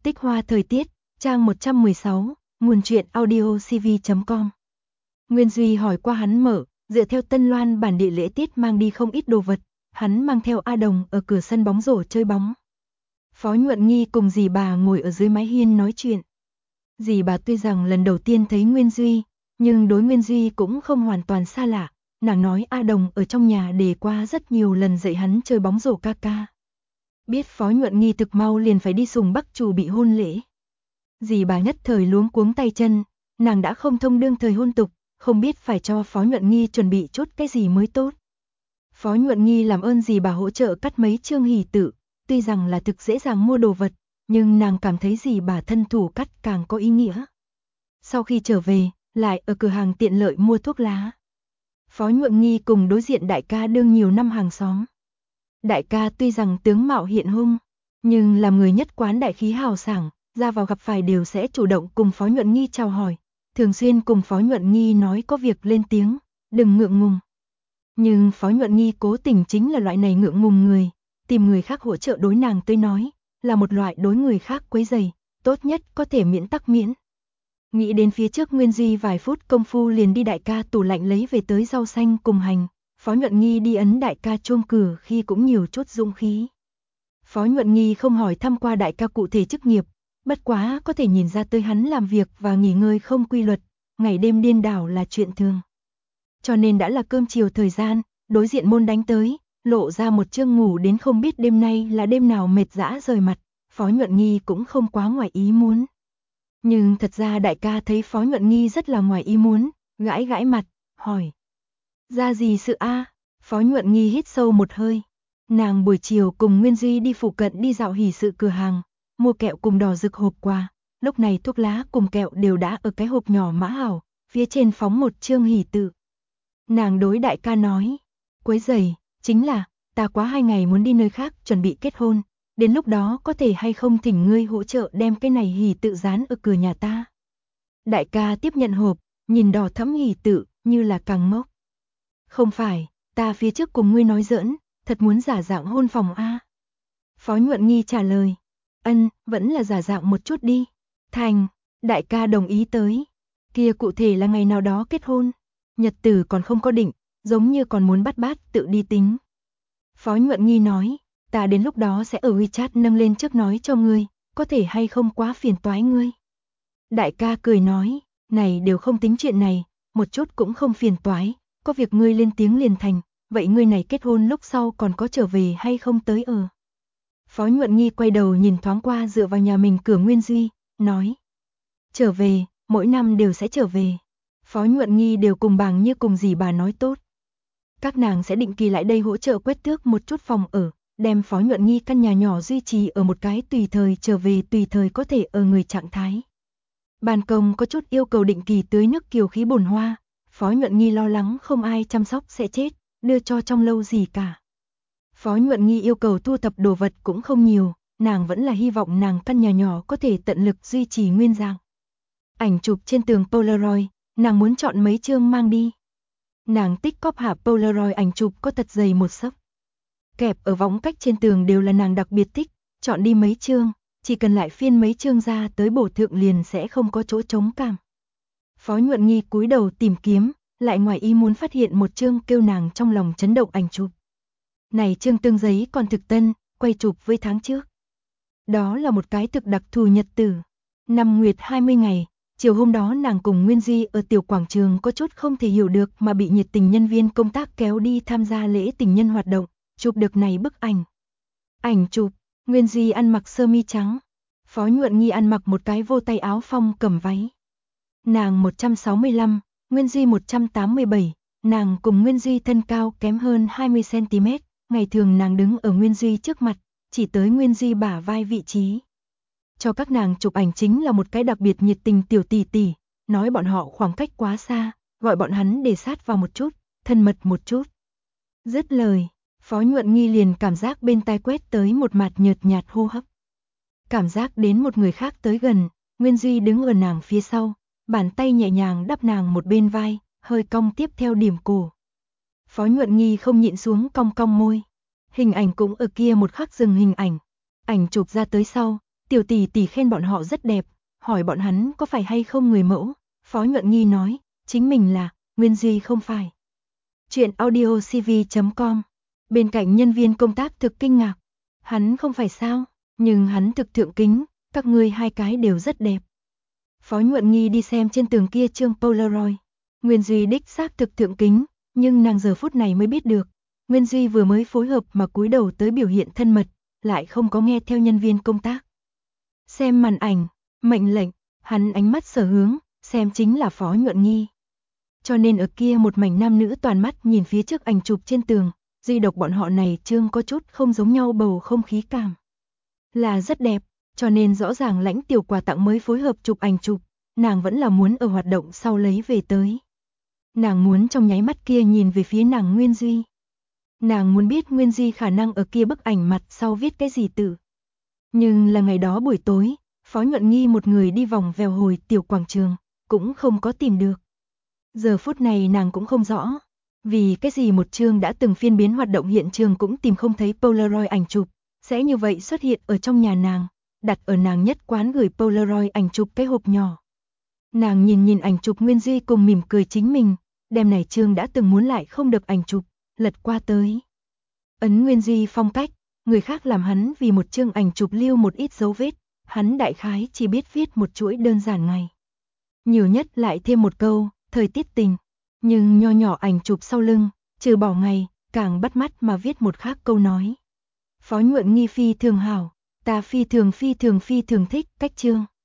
Tích hoa thời tiết, trang 116, nguồn truyện audio cv.com. Nguyên Duy hỏi qua hắn mở, dựa theo Tân Loan bản địa lễ tiết mang đi không ít đồ vật, hắn mang theo A Đồng ở cửa sân bóng rổ chơi bóng. Phó Nhuận Nghi cùng dì bà ngồi ở dưới mái hiên nói chuyện. Dì bà tuy rằng lần đầu tiên thấy Nguyên Duy, nhưng đối Nguyên Duy cũng không hoàn toàn xa lạ. Nàng nói A Đồng ở trong nhà đề qua rất nhiều lần dạy hắn chơi bóng rổ ca ca. Biết Phó Nhuận Nghi thực mau liền phải đi Sùng Bắc chuẩn bị hôn lễ. Dì bà nhất thời luống cuống tay chân, nàng đã không thông đương thời hôn tục, không biết phải cho Phó Nhuận Nghi chuẩn bị chút cái gì mới tốt. Phó Nhuận Nghi làm ơn dì bà hỗ trợ cắt mấy chương hỷ tự, tuy rằng là thực dễ dàng mua đồ vật, nhưng nàng cảm thấy dì bà thân thủ cắt càng có ý nghĩa. Sau khi trở về, lại ở cửa hàng tiện lợi mua thuốc lá. Phó Nhuận Nghi cùng đối diện đại ca đương nhiều năm hàng xóm. Đại ca tuy rằng tướng mạo hiện hung, nhưng làm người nhất quán đại khí hào sảng, ra vào gặp phải đều sẽ chủ động cùng Phó Nhuận Nghi chào hỏi, thường xuyên cùng Phó Nhuận Nghi nói có việc lên tiếng, đừng ngượng ngùng. Nhưng Phó Nhuận Nghi cố tình chính là loại này ngượng ngùng người, tìm người khác hỗ trợ đối nàng tới nói, là một loại đối người khác quấy rầy, tốt nhất có thể miễn tắc miễn. Nghĩ đến phía trước Nguyên Duy vài phút công phu liền đi đại ca tủ lạnh lấy về tới rau xanh cùng hành, Phó Nhuận Nghi đi ấn đại ca chuông cửa khi cũng nhiều chút dũng khí. Phó Nhuận Nghi không hỏi thăm qua đại ca cụ thể chức nghiệp, bất quá có thể nhìn ra tới hắn làm việc và nghỉ ngơi không quy luật, ngày đêm điên đảo là chuyện thường. Cho nên đã là cơm chiều thời gian, đối diện môn đánh tới, lộ ra một chương ngủ đến không biết đêm nay là đêm nào mệt dã rời mặt, Phó Nhuận Nghi cũng không quá ngoài ý muốn. Nhưng thật ra đại ca thấy Phó Nhuận Nghi rất là ngoài ý muốn, gãi gãi mặt, hỏi. Ra gì sự a? Phó Nhuận Nghi hít sâu một hơi. Nàng buổi chiều cùng Nguyên Duy đi phụ cận đi dạo hỷ sự cửa hàng, mua kẹo cùng đỏ rực hộp quà, lúc này thuốc lá cùng kẹo đều đã ở cái hộp nhỏ mã hảo, phía trên phóng một chương hỷ tự. Nàng đối đại ca nói, quấy rầy, chính là, ta quá 2 ngày muốn đi nơi khác chuẩn bị kết hôn, đến lúc đó có thể hay không thỉnh ngươi hỗ trợ đem cái này hỷ tự dán ở cửa nhà ta. Đại ca tiếp nhận hộp, nhìn đỏ thẫm hỷ tự, như là càng mốc. Không phải, ta phía trước cùng ngươi nói giỡn, thật muốn giả dạng hôn phòng a. Phó Nhuận Nghi trả lời, vẫn là giả dạng một chút đi. Thành, đại ca đồng ý tới. Kia cụ thể là ngày nào đó kết hôn, nhật tử còn không có định, giống như còn muốn bắt bát tự đi tính. Phó Nhuận Nghi nói, ta đến lúc đó sẽ ở WeChat nâng lên trước nói cho ngươi, có thể hay không quá phiền toái ngươi. Đại ca cười nói, này đều không tính chuyện này, một chút cũng không phiền toái, có việc ngươi lên tiếng liền thành, vậy ngươi này kết hôn lúc sau còn có trở về hay không tới ở. Phó Nhuận Nghi quay đầu nhìn thoáng qua dựa vào nhà mình cửa Nguyên Duy, nói. Trở về, mỗi năm đều sẽ trở về. Phó Nhuận Nghi đều cùng bằng như cùng dì bà nói tốt. Các nàng sẽ định kỳ lại đây hỗ trợ quét tước một chút phòng ở, đem Phó Nhuận Nghi căn nhà nhỏ duy trì ở một cái tùy thời trở về tùy thời có thể ở người trạng thái. Ban công có chút yêu cầu định kỳ tưới nước kiều khí bồn hoa, Phó Nhuận Nghi lo lắng không ai chăm sóc sẽ chết, đưa cho trong lâu gì cả. Phó Nhuận Nghi yêu cầu thu thập đồ vật cũng không nhiều, nàng vẫn là hy vọng nàng căn nhà nhỏ có thể tận lực duy trì nguyên dạng. Ảnh chụp trên tường Polaroid, nàng muốn chọn mấy chương mang đi. Nàng tích cóp hạ Polaroid ảnh chụp có thật dày một xấp. Kẹp ở võng cách trên tường đều là nàng đặc biệt thích, chọn đi mấy chương, chỉ cần lại phiên mấy chương ra tới bổ thượng liền sẽ không có chỗ trống cảm. Phó Nhuận Nghi cúi đầu tìm kiếm, lại ngoài ý muốn phát hiện một chương kêu nàng trong lòng chấn động ảnh chụp. Này chương tương giấy còn thực tân, quay chụp với tháng trước. Đó là một cái thực đặc thù nhật tử. Năm nguyệt 20 ngày, chiều hôm đó nàng cùng Nguyên Duy ở tiểu quảng trường có chút không thể hiểu được mà bị nhiệt tình nhân viên công tác kéo đi tham gia lễ tình nhân hoạt động, chụp được này bức ảnh. Ảnh chụp, Nguyên Duy ăn mặc sơ mi trắng, Phó Nhuận Nghi ăn mặc một cái vô tay áo phông cầm váy. Nàng 165, Nguyên Duy 187, nàng cùng Nguyên Duy thân cao kém hơn 20cm, ngày thường nàng đứng ở Nguyên Duy trước mặt, chỉ tới Nguyên Duy bả vai vị trí. Cho các nàng chụp ảnh chính là một cái đặc biệt nhiệt tình tiểu tỷ tỷ, nói bọn họ khoảng cách quá xa, gọi bọn hắn để sát vào một chút, thân mật một chút. Dứt lời, Phó Nhuận Nghi liền cảm giác bên tai quét tới một mặt nhợt nhạt hô hấp. Cảm giác đến một người khác tới gần, Nguyên Duy đứng ở nàng phía sau, bàn tay nhẹ nhàng đắp nàng một bên vai, hơi cong tiếp theo điểm cổ. Phó Nhuận Nghi không nhịn xuống cong cong môi. Hình ảnh cũng ở kia một khắc dừng hình ảnh. Ảnh chụp ra tới sau, Tiểu tỷ tỷ khen bọn họ rất đẹp, hỏi bọn hắn có phải hay không người mẫu. Phó Nhuận Nghi nói, chính mình là, Nguyên Duy không phải. Chuyện audio cv.com. Bên cạnh nhân viên công tác thực kinh ngạc. Hắn không phải sao, nhưng hắn thực thượng kính, các ngươi hai cái đều rất đẹp. Phó Nhuận Nghi đi xem trên tường kia chương Polaroid. Nguyên Duy đích xác thực thượng kính, nhưng nàng giờ phút này mới biết được. Nguyên Duy vừa mới phối hợp mà cúi đầu tới biểu hiện thân mật, lại không có nghe theo nhân viên công tác. Xem màn ảnh, mệnh lệnh, hắn ánh mắt sở hướng, xem chính là Phó Nhuận Nghi. Cho nên ở kia một mảnh nam nữ toàn mắt nhìn phía trước ảnh chụp trên tường, duy độc bọn họ này chương có chút không giống nhau bầu không khí cảm. Là rất đẹp, cho nên rõ ràng Lãnh Tiểu quà tặng mới phối hợp chụp ảnh chụp, nàng vẫn là muốn ở hoạt động sau lấy về tới. Nàng muốn trong nháy mắt kia nhìn về phía nàng Nguyên Duy. Nàng muốn biết Nguyên Duy khả năng ở kia bức ảnh mặt sau viết cái gì tự. Nhưng là ngày đó buổi tối, Phó Nhuận Nghi một người đi vòng vèo hồi tiểu quảng trường, cũng không có tìm được. Giờ phút này nàng cũng không rõ, vì cái gì một chương đã từng phiên biến hoạt động hiện trường cũng tìm không thấy Polaroid ảnh chụp, sẽ như vậy xuất hiện ở trong nhà nàng, đặt ở nàng nhất quán gửi Polaroid ảnh chụp cái hộp nhỏ. Nàng nhìn ảnh chụp Nguyên Duy cùng mỉm cười chính mình, đêm này chương đã từng muốn lại không được ảnh chụp, lật qua tới. Ấn Nguyên Duy phong cách, người khác làm hắn vì một chương ảnh chụp lưu một ít dấu vết, hắn đại khái chỉ biết viết một chuỗi đơn giản ngày. Nhiều nhất lại thêm một câu, thời tiết tình, nhưng nho nhỏ ảnh chụp sau lưng, trừ bỏ ngày, càng bắt mắt mà viết một khác câu nói. Phó Nhuận Nghi phi thường hảo, ta phi thường thích cách chương.